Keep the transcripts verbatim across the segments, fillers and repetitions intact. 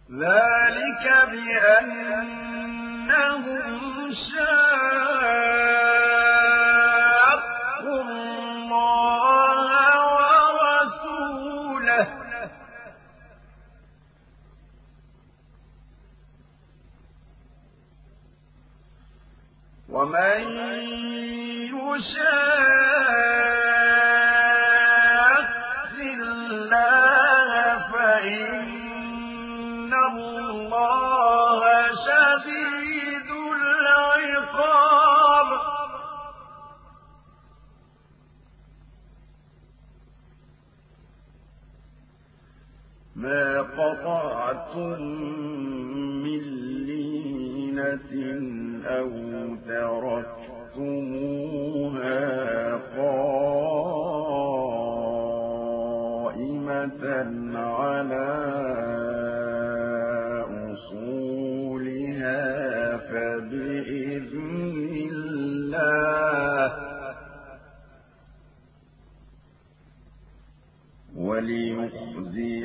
ذلك بأنهم شاقوا الله ورسوله ومن يشاق الله فإن الله شديد العقاب ما قطعتم من لينة أو تركتموها قائمة على أصولها فبإذن الله وليخزي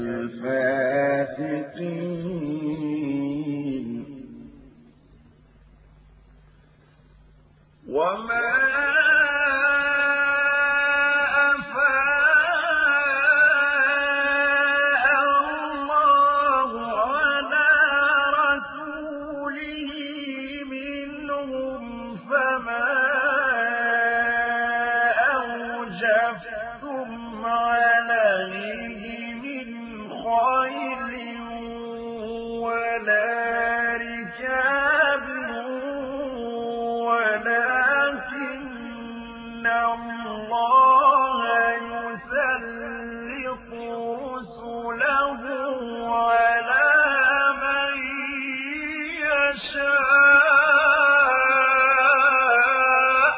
الفاسقين وما أفاء الله على رسوله منهم فما أوجفتم عليه من خيل ولا ركاب ولكن الله يسلط رسله على من يشاء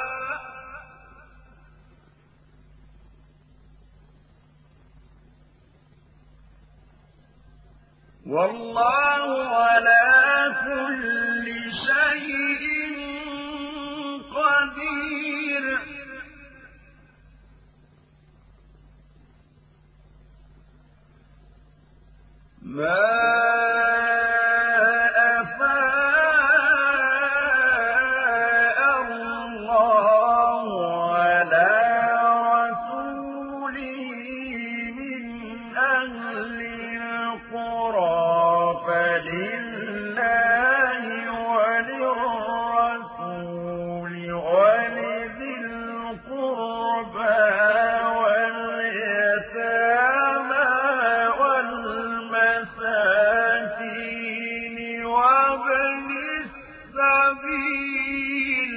والله على كل شيء قدير ما أفاء الله على رسوله من أهل القرى فلله وللرسول ولذي القربى واليتامى والمساكين وابن السبيل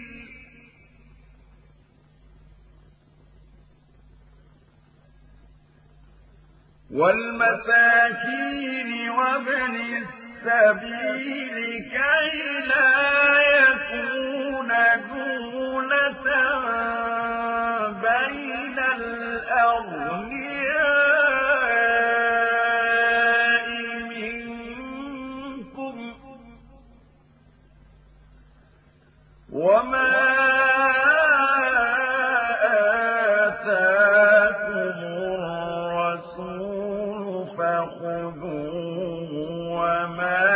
والمساكين وابن السبيل كي لا يكون دولة بين الأغنياء منكم وما آتاكم الرسول فخذوه وما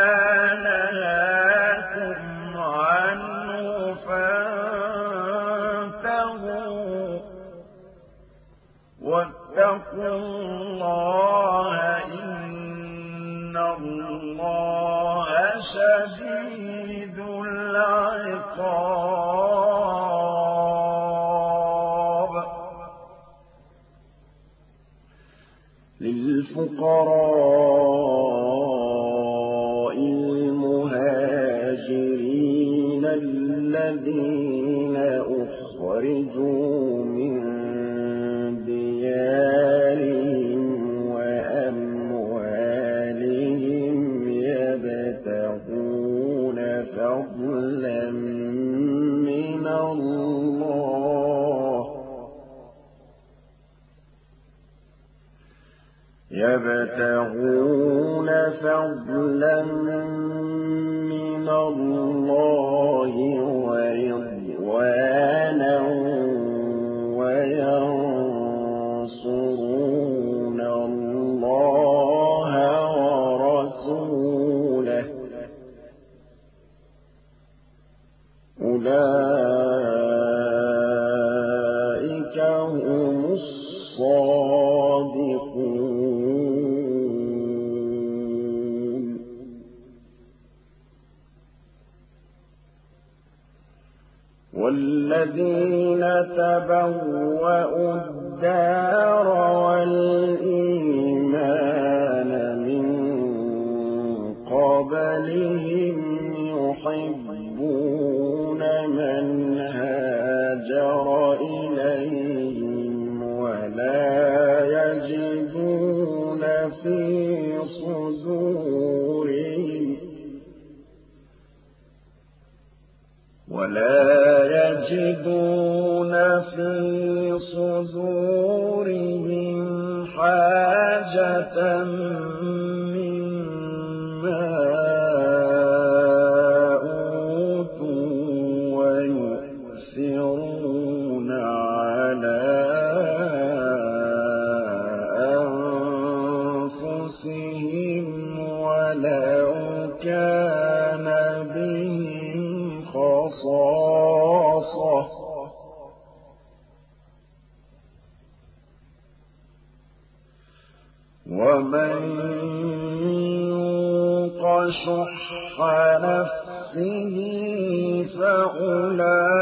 نهاكم عنه فانتهوا واتقوا الله إن الله شديد العقاب للفقراء المهاجرين الذين أخرجوا من ديارهم وأموالهم يبتغون فضلا من الله يبتغون فضلا من الله ورضوانا وينصرون الله ورسوله الذين تبوأوا الدار والإيمان من قبلهم يحبون من هاجر إليهم ولا يجدون في صدورهم ولا يجدون في صدورهم حاجة مما أوتوا ويؤثرون على أنفسهم ولو كان بهم خصاصة ومن يوق شح نفسه فأولئك